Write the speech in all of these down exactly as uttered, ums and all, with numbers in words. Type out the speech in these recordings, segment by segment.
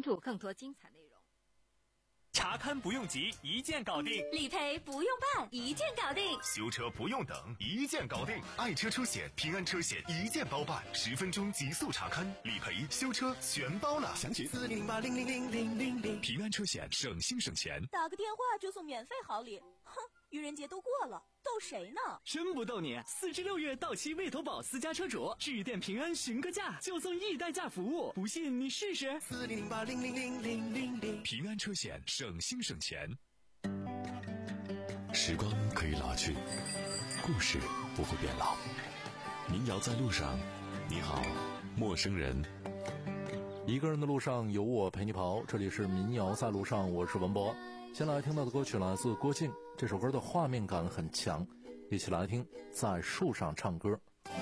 注更多精彩内容。 查勘不用急，一键搞定； 理赔不用办，一键搞定； 修车不用等，一键搞定。爱车车险、平安车险一键包办，十分钟极速查勘、理赔、修车全包了。详情四零零八零零零零零零。平安车险，省心省钱。 打个电话就送免费好礼，哼！愚人节都过了，逗谁呢？ 真不逗你！四至六月到期未投保私家车主，致电平安询个价，就送易代驾服务。不信你试试。 四零零八零零零零零零。平安车险，省心省钱。 时光可以老去，故事不会变老。民谣在路上，你好，陌生人。 一个人的路上有我陪你跑，这里是民谣在路上，我是文博。先来听到的歌曲来自郭靖，这首歌的画面感很强，一起来听在树上唱歌。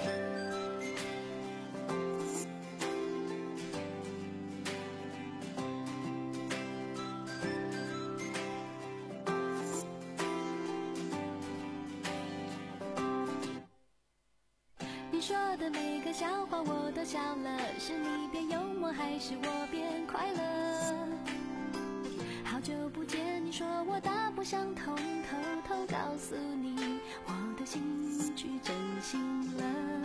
你说的每个笑话我都笑了，是你变幽默还是我变快乐？好久不见，你说我大不相同，偷偷告诉你我的心去真心了。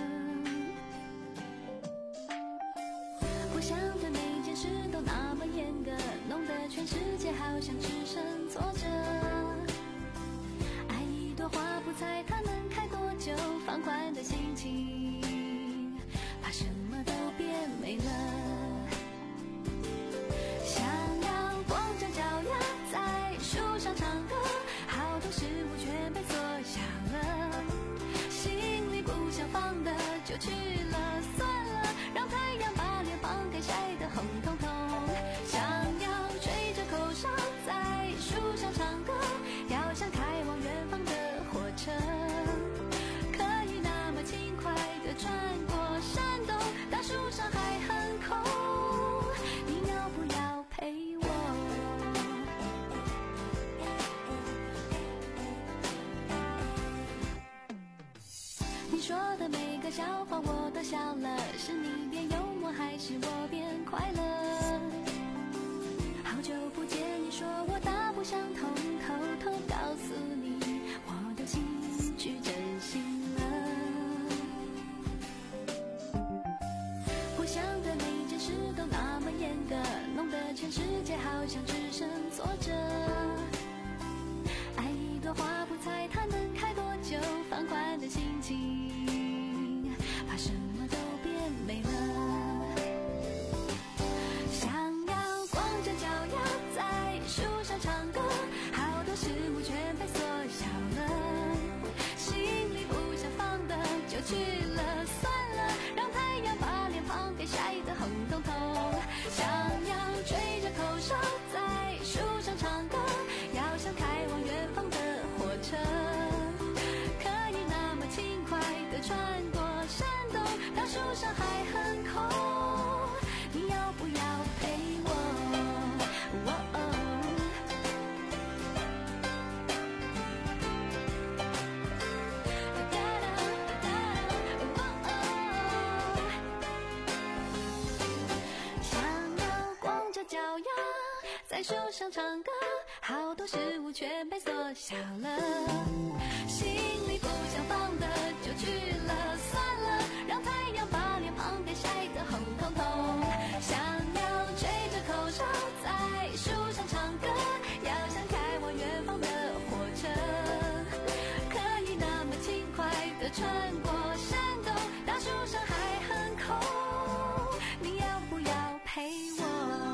不想对每件事都那么严格，弄得全世界好像只剩挫折。爱一朵花不猜它能开多久，放宽的心情把什么都变美了。就去了，算了，让太阳把脸庞给晒得红彤彤。想要吹着口哨在树上唱歌，要像开往远方的火车，可以那么轻快地穿过山洞，大树上还很空，你要不要陪我？你说的每个笑话我都笑了，是你变幽默还是我变快乐？好久不见，你说我大不相同，偷偷告诉你我的心去真心了。不想对每件事都那么严格，弄得全世界好像只剩挫折。爱一朵花不猜它能开多久，放宽的心情把什么都变美了。想要光着脚丫在树上唱歌，好多事物全被缩小了，心里不想放的就去了，算了，让太阳把脸庞给晒得红彤彤。想要吹着口哨在树上唱歌，要像开往远方的火车，可以那么轻快地穿过山洞，大树上还很空，你要不要陪我？哦哦想要光着脚丫在树上唱歌，好多事物全被缩小了，心里不想放的就去了，算了，让太阳把脸庞给晒得红彤彤。想要吹着口哨在树上唱歌，要像开往远方的火车，可以那么轻快地穿过山洞，大树上还很空，你要不要陪我？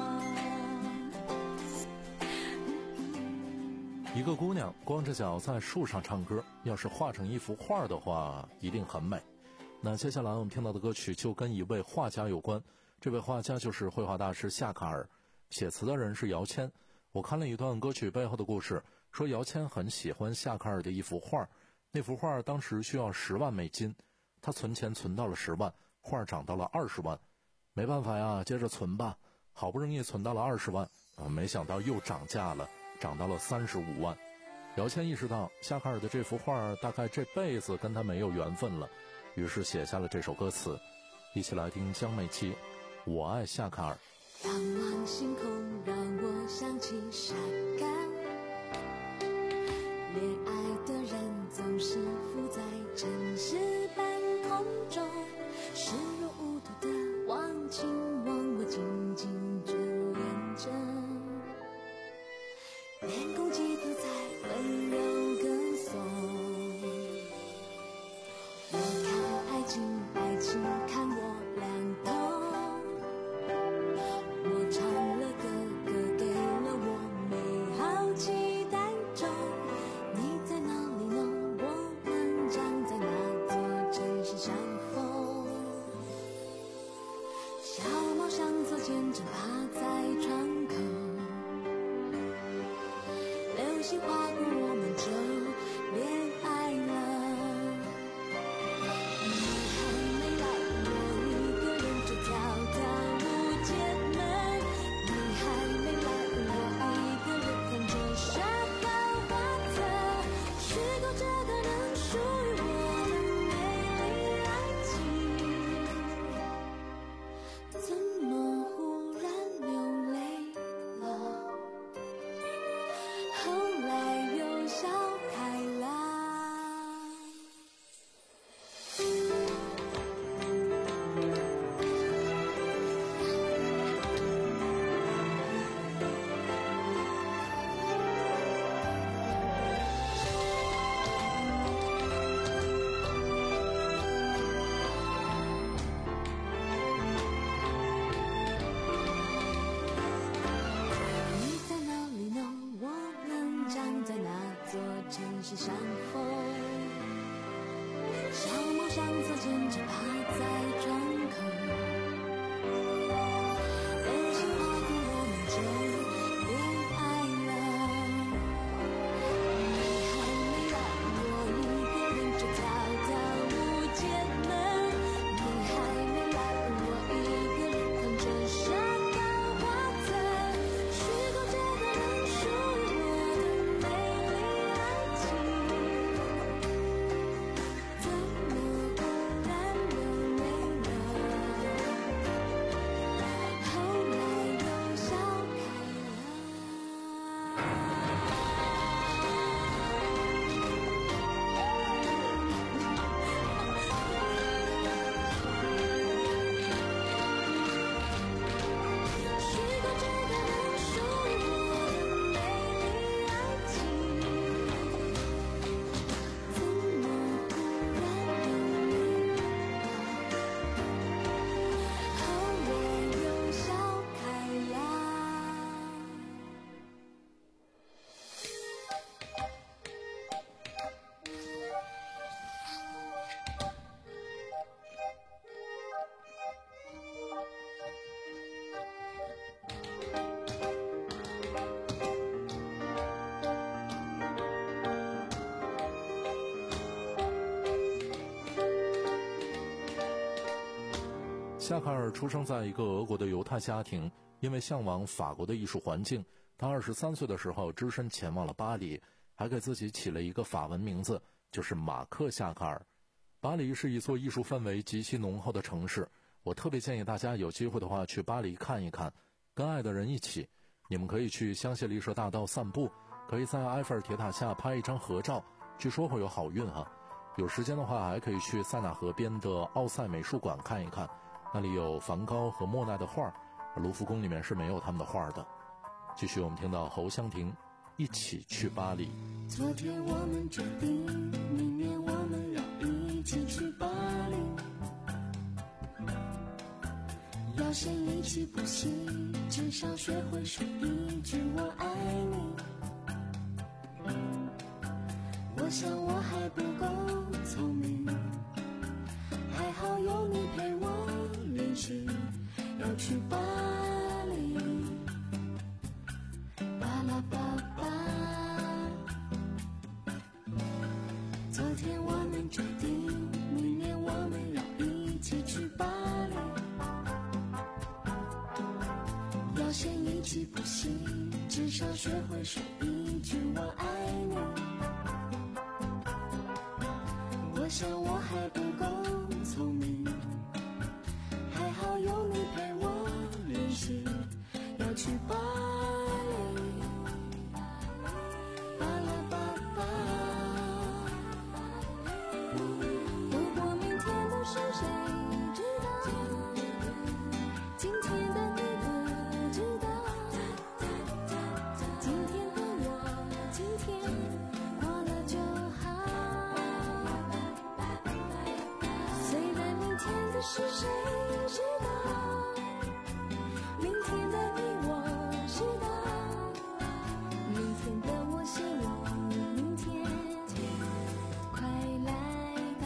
一个姑娘光着脚在树上唱歌，要是画成一幅画的话一定很美。那接下来我们听到的歌曲就跟一位画家有关，这位画家就是绘画大师夏卡尔，写词的人是姚谦。我看了一段歌曲背后的故事，说姚谦很喜欢夏卡尔的一幅画，那幅画当时需要十万美金，他存钱存到了十万，画涨到了二十万，没办法呀，接着存吧，好不容易存到了二十万、呃、没想到又涨价了，涨到了三十五万。姚谦意识到夏卡尔的这幅画大概这辈子跟他没有缘分了，于是写下了这首歌词。一起来听江美琪《我爱夏卡尔》。 仰望星空心划过，我们就恋爱了。你还没来，我一个人就跳到无间门。你还没来，我一个人看着沙发花色，虚构着的能属于我的美丽爱情，怎么忽然流泪了？后来又笑开了。你在哪里呢？我们站在那座城市上风，小猫上侧枕着趴在窗口，流星划过，我们就恋爱了。你还没来，我一个人就跳到无间门。你还没来，我一个人看着沙发花色，虚构着的能属于我的美丽爱情，怎么忽然流泪了？后来又笑开了。虚构着的能属于我的美丽爱情，怎么忽然流泪了？后来又笑开了。 夏卡尔出生在一个俄国的犹太家庭，因为向往法国的艺术环境，他二十三岁的时候只身前往了巴黎，还给自己起了一个法文名字，就是马克夏卡尔。巴黎是一座艺术氛围极其浓厚的城市，我特别建议大家有机会的话去巴黎看一看，跟爱的人一起，你们可以去香榭丽舍大道散步，可以在埃菲尔铁塔下拍一张合照，据说会有好运哈。有时间的话还可以去塞纳河边的奥赛美术馆看一看，那里有梵高和莫奈的画，卢浮宫里面是没有他们的画的。继续我们听到侯湘婷一起去巴黎。 昨天我们决定，明年我们要一起去巴黎。要先一起补习，至少学会说一句我爱你。我想我还不够聪明，还好有你陪我练习，要去巴黎。巴拉巴巴。昨天我们决定，明年我们要一起去巴黎。要先一起补习，至少学会说一句我爱你。我想我还不够聪明，还好有你陪我练习，要去巴黎。巴拉巴巴。如果明天的事谁知道，今天的你不知道，今天的我今天过了就好。虽然明天的事谁知道，明天的你我知道，明天的我希望明天快来到。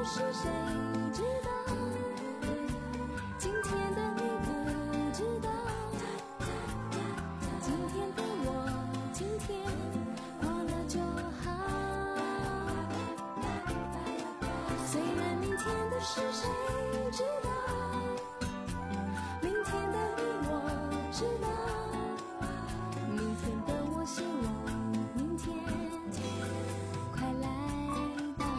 是谁知道？今天的你不知道，今天的我，今天过了就好。虽然明天的事谁知道？明天的你我知道，明天的我希望明天快来到。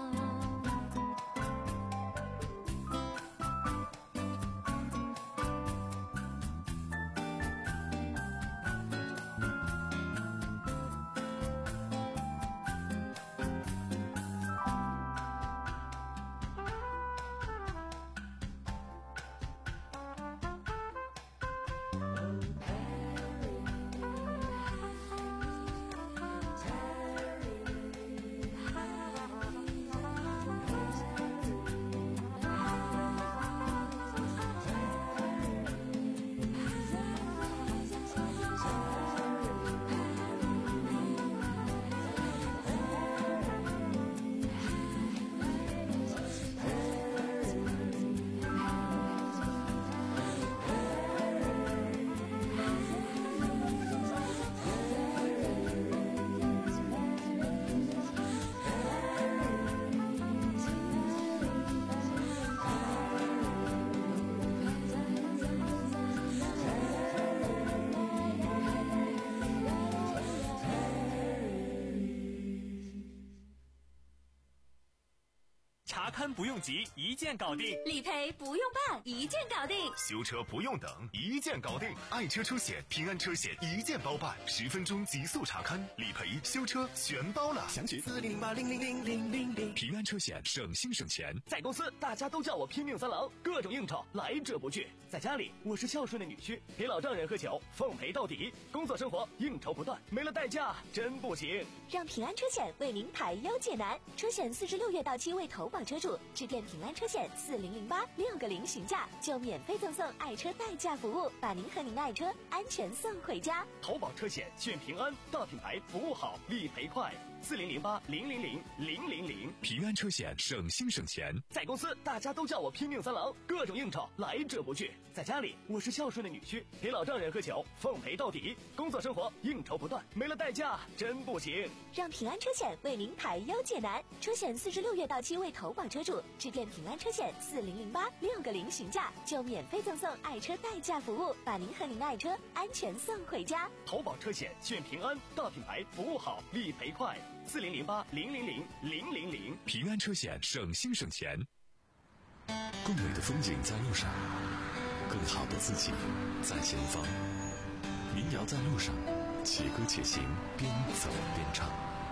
查勘不用急，一键搞定； 理赔不用办，一键搞定； 修车不用等，一键搞定。爱车出险，平安车险一键包办，十分钟极速查勘、理赔、修车全包了。详询四零零八零零零零零零。平安车险，省心省钱。 在公司，大家都叫我拼命三郎，各种应酬来者不拒；在家里，我是孝顺的女婿，陪老丈人喝酒，奉陪到底。工作生活应酬不断，没了代驾真不行。 让平安车险为您排忧解难，车险四至六月到期未投保车主，致电平安车险四零零八六个零询价，就免费赠送爱车代驾服务，把您和您的爱车安全送回家。 投保车险选平安，大品牌，服务好，理赔快。四零零八零零零零零零。 平安车险，省心省钱。 在公司，大家都叫我拼命三郎，各种应酬来者不拒；在家里，我是孝顺的女婿，陪老丈人喝酒，奉陪到底。工作生活应酬不断，没了代驾真不行。 让平安车险为您排忧解难，车险四至六月到期未投保车主，致电平安车险四零零八六个零询价，就免费赠送爱车代驾服务，把您和您的爱车安全送回家。 投保车险选平安，大品牌，服务好，理赔快。四零零八零零零零零零。 平安车险，省心省钱。 更美的风景在路上，更好的自己在前方。民谣在路上，且歌且行，边走边唱。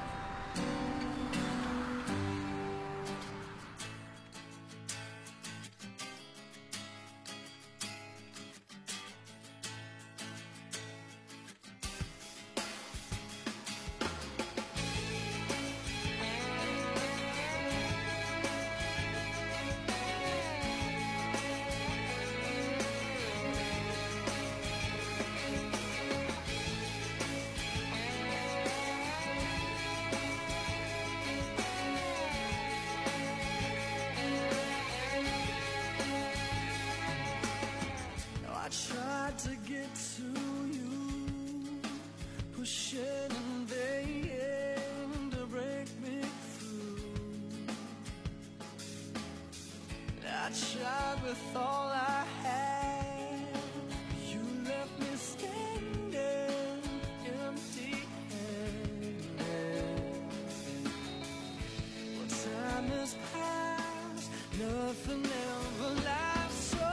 I tried to get to you, pushing in vain to break me through. I tried with all I had, you left me standing empty-handed. Well, time has passed, nothing ever lasts so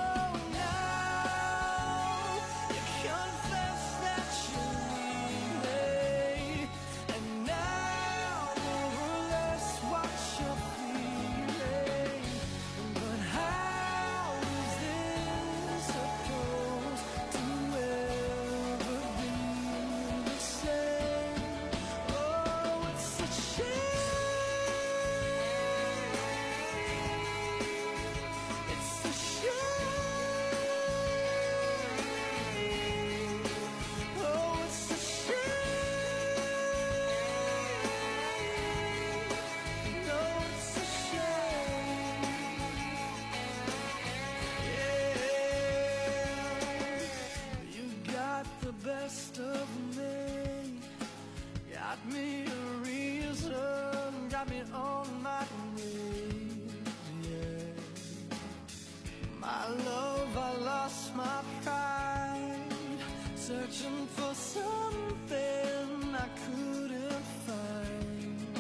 on my knees, yeah. My love, I lost my pride, searching for something I couldn't find.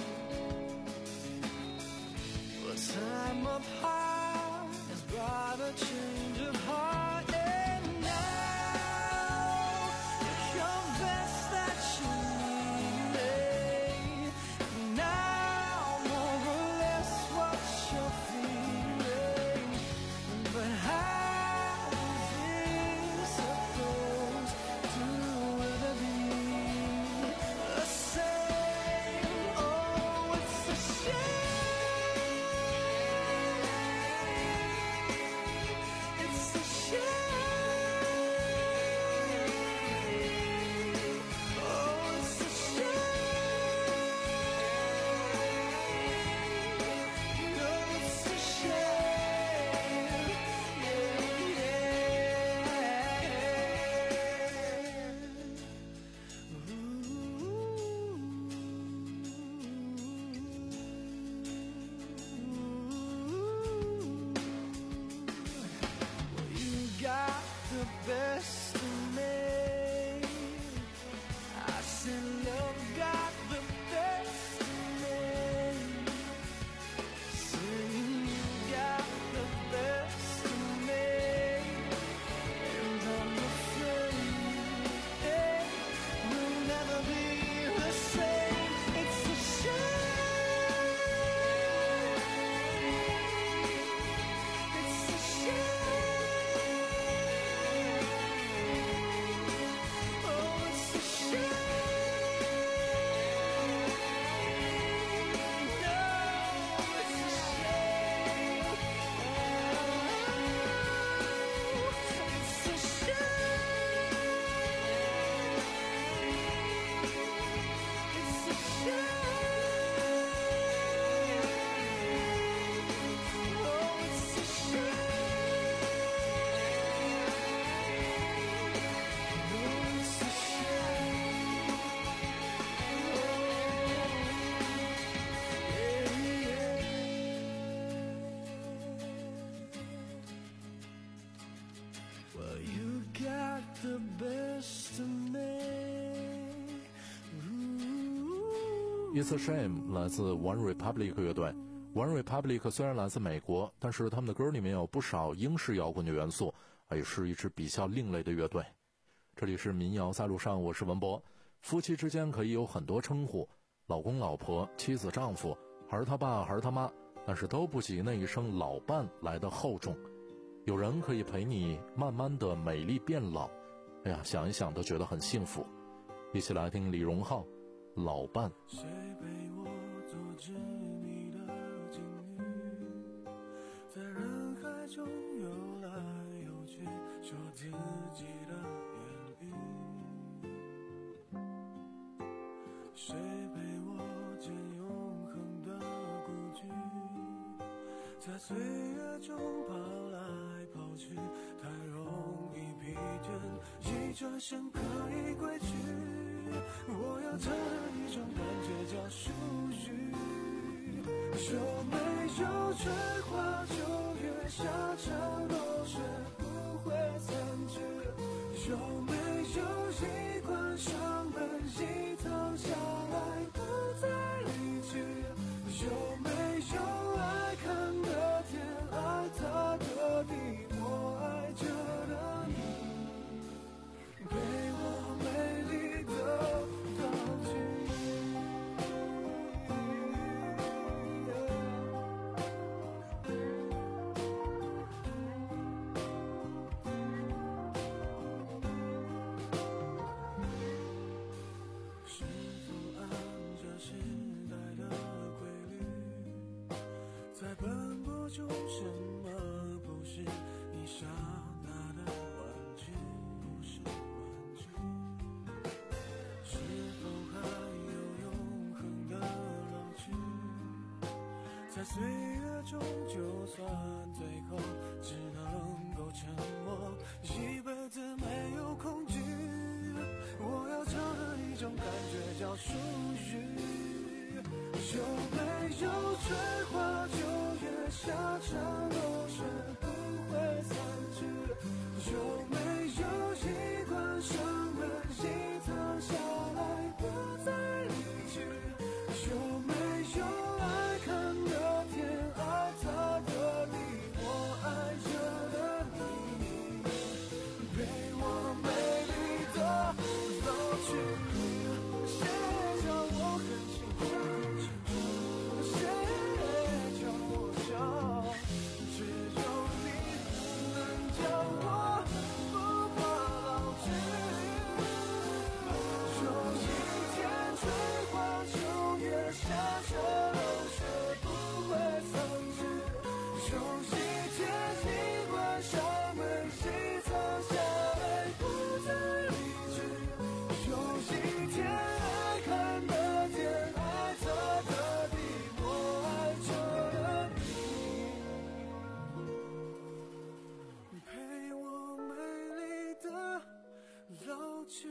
But time apart has brought a change of heart, and now you're best that you need. Now more or less what you're feeling, but how is it supposed to ever be the same? Oh, it's a shame. It's a shame. Oh, it's a shame. No, it's a shame. Yeah, Well, you got the best of me. I said love got the best of me. Saying you got the best of me, and I'm afraid it will never be the same. It's a shame. It's a shame. Oh, it's a shame. No, it's a shame. Oh, it's a shame. It's a shame. Oh, it's a shame. No, it's a shame. Oh, yeah. Well, you got the best of me. Ooh. It's a Shame 来自 One Republic 乐队。One Republic 虽然来自美国，但是他们的歌里面有不少英式摇滚的元素，也是一支比较另类的乐队。这里是民谣在路上，我是文博。夫妻之间可以有很多称呼，老公老婆、妻子丈夫，孩儿他爸孩儿他妈，但是都不及那一声老伴来的厚重。有人可以陪你慢慢的美丽变老，哎呀，想一想都觉得很幸福。一起来听李荣浩《老伴》。 谁陪我做执迷的境遇，在人海中游来游去，说自己的言语。谁陪我见永恒的孤寂，在岁月中跑来跑去，太容易疲倦，一转身可以归去。我要找的一种感觉叫属于，有没有春花秋月，夏蝉落雪不会散去，有没有一关上门一躺下来不再离去，有没有爱看的天爱他的地，我爱着的你，陪我美丽的道具。是否按着时代的规律，在奔波中什么不是你想拿的玩具，不是玩具？是否还有永恒的老去？在岁月中，就算最后只能够沉默，一辈子没有恐惧。我要找的一种感觉叫属于，有没有吹花，秋月下场流水不会散去。有没有习惯上门隐藏下来不再离去？有没有爱看的天爱擦的地，我爱着的你，陪我美丽的老去。谁叫我很清楚很清楚，谁叫我笑，只有你能叫我不怕老去。有一天吹花，秋月下着流水不会散去。有一天习惯上门隐藏下来不再离去。有一天爱看的天爱擦的地，我爱着的你，陪我美丽的老去。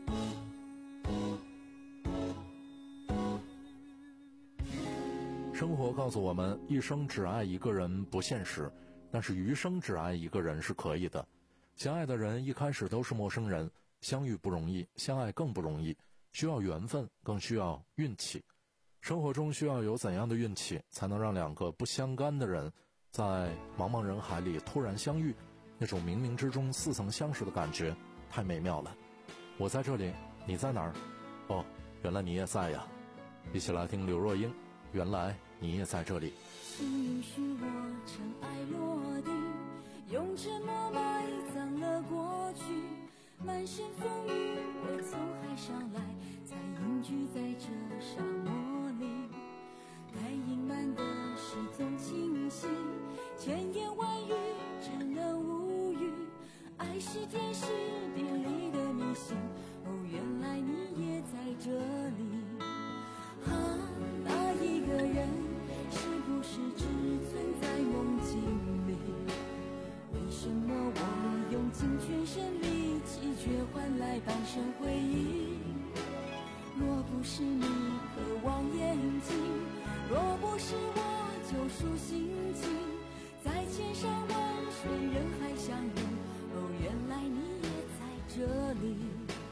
生活告诉我们，一生只爱一个人不现实，但是余生只爱一个人是可以的。相爱的人一开始都是陌生人，相遇不容易，相爱更不容易，需要缘分，更需要运气。生活中需要有怎样的运气，才能让两个不相干的人在茫茫人海里突然相遇？那种冥冥之中似曾相识的感觉太美妙了。我在这里，你在哪儿？哦，原来你也在呀。一起来听刘若英，原来你也在这里。 请允许我尘埃落定，用沉默埋葬了过去。满身风雨，我从海上来，才隐居在这沙漠里。该隐瞒的事总清晰，千言万语只能无语。爱是天时地利的迷信，哦，原来你也在这里。啊，那一个人是不是只存在梦境里？为什么我用尽全身力气，却换来半生回忆？若不是你渴望眼睛，若不是我救赎心情，在千山万水人海相遇，哦，原来你也在这里。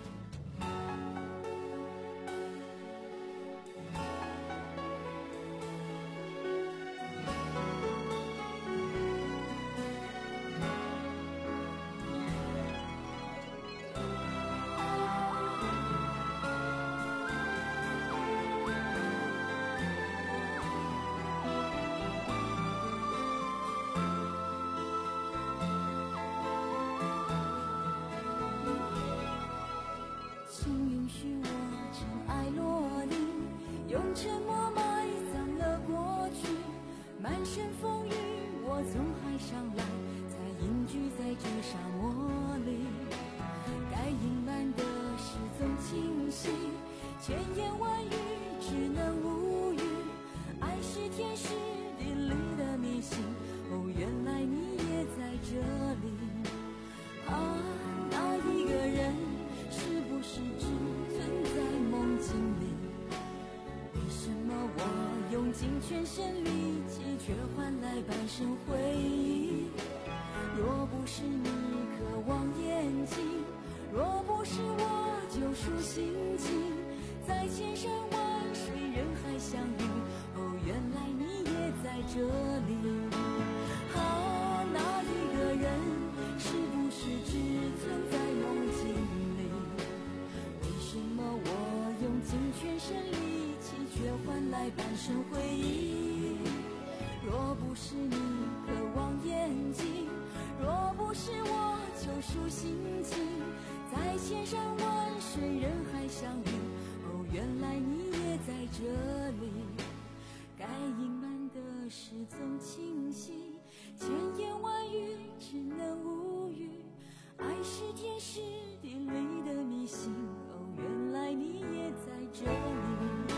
用沉默埋葬了过去，满身风雨我从海上来，才隐居在这沙漠里。该隐瞒的事总清晰，千言万语只能无语。爱是天时地利的迷信，哦，原来你也在这里。啊，那一个人是不是只存在梦境里？为什么我用尽全身力气，却换来半生回忆？若不是你渴望眼睛，若不是我救赎心情，在千山万水人海相遇，哦，原来你也在这里。啊，那一个人是不是只存在梦境里？为什么我用尽全身力却换来半生回忆？若不是你渴望眼睛，若不是我救赎心情，在千山万水人海相遇，哦，原来你也在这里。该隐瞒的事总清晰，千言万语只能无语。爱是天时地利的迷信，哦，原来你也在这里。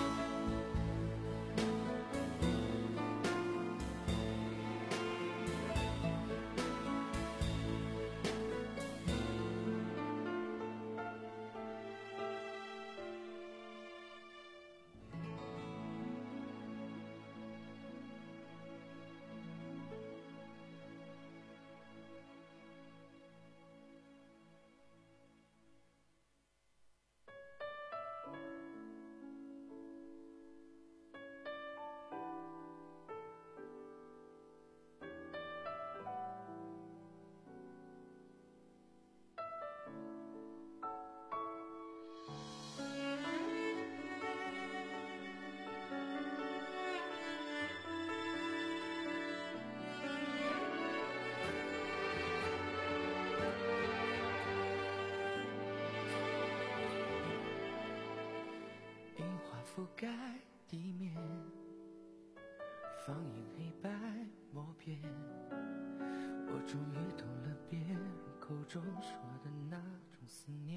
覆盖地面，放映黑白默片，我终于懂了别人口中说的那种思念。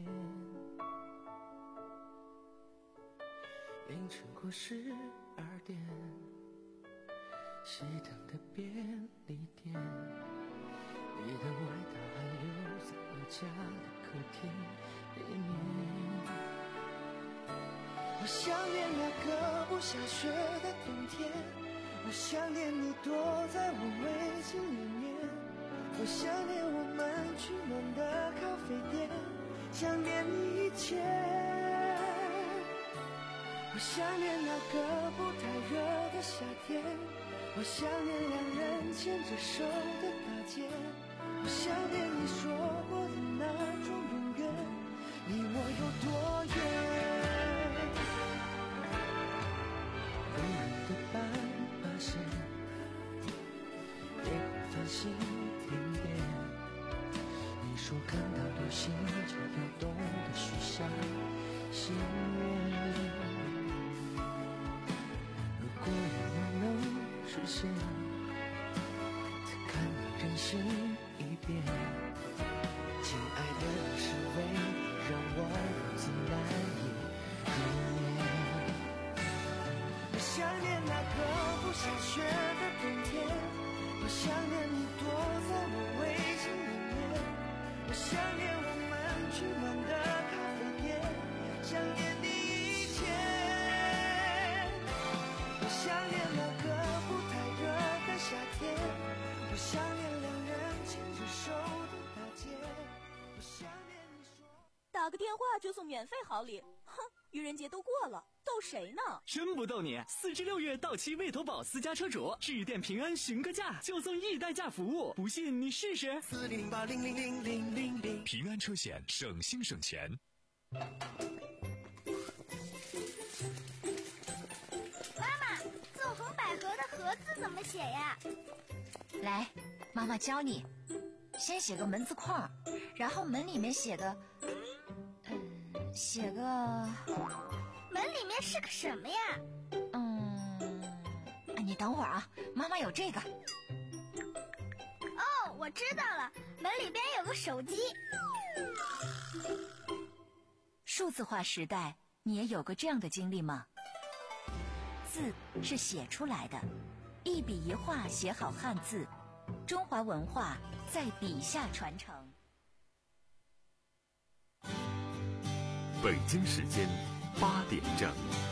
凌晨过十二点，熄灯的便利店，你的外套还留在我家的客厅里面。我想念那个不下雪的冬天，我想念你躲在我围巾里面，我想念我们去暖的咖啡店，想念你一切。我想念那个不太热的夏天，我想念两人牵着手的大街，我想念你说过的那种永远，你我有多远？温柔的斑马线也会繁星点点，你说看到流星就要懂得许下心愿。如果我能实现，再看你真心一遍，亲爱的你是唯一让我如此难以入眠。我想念那个不下雪的冬天，我想念你躲在我围巾里面，我想念我们去暖的咖啡店，想念你一切。我想念那个不太热的夏天，我想念两人牵着手的大街，我想念你说打个电话就送免费好礼，哼，愚人节都过了，逗谁呢？ 真不逗你，四至六月到期未投保私家车主，致电平安询个价，就送易代驾服务，不信你试试。 四零零八零零零零零零。 平安车险，省心省钱。 妈妈，纵横捭阖的阖字怎么写呀？ 来，妈妈教你，先写个门字框，然后门里面写个，嗯，写个， 门里面是个什么呀？ 嗯，你等会儿啊，妈妈有这个。 哦，我知道了，门里边有个手机。 数字化时代，你也有个这样的经历吗？字是写出来的，一笔一画写好汉字，中华文化在笔下传承。 北京时间八点整。